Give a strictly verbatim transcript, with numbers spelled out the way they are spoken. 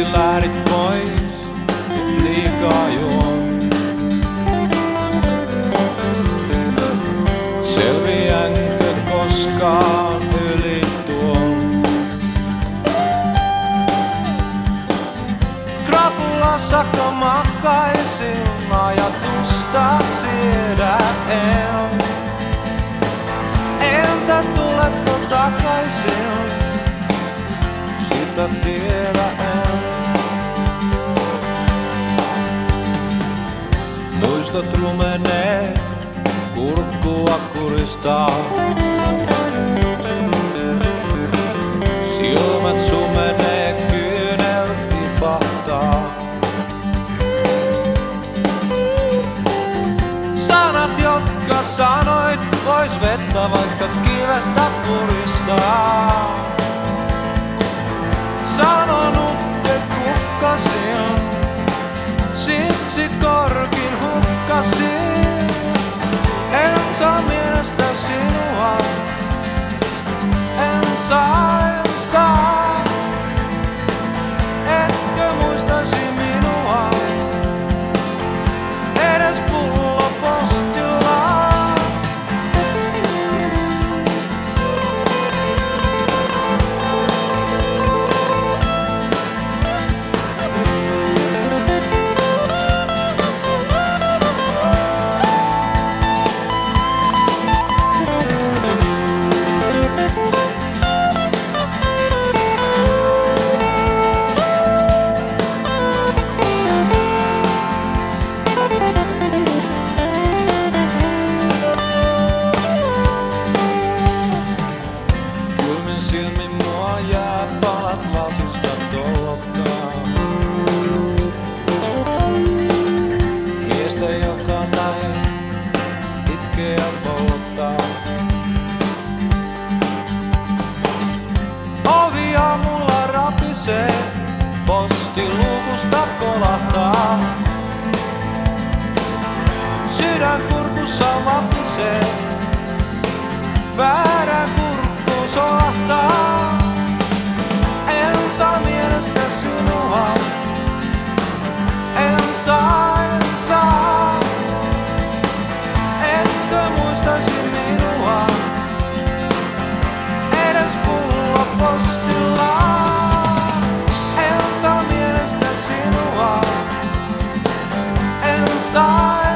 Miksi lähdit pois, et liikaa juon? Selviänkö koskaan yli tuon? Krapulassakaan makaisin, ajatusta siedäen. Entä tuletko takaisin? Sitä tiedä en. Muistot rumenee, kurkkua kuristaa. Silmät sumenee, kyynel tipahtaa. Sanat, jotka sanoit, vois vettä vaikka kivestä puristaa. Sanonut, et kukkasin, siksi korkin hukkasin. En saa mielestä sinua, en saa, en saa. Etkö muistaisi minua, edes pullopostilla. Silmin mua jää palat lasista tolkkaa. Miestä, joka näin itkee ja polttaa. Ovi aamulla rapisee, postiluukusta kolahtaa. Sydän kurkussa vapisee, väärä kurkku solahtaa. En saa mielestä sinua, en saa, en saa. Etkö muistaisi minua, edes pullopostilla. En saa mielestä sinua, en saa.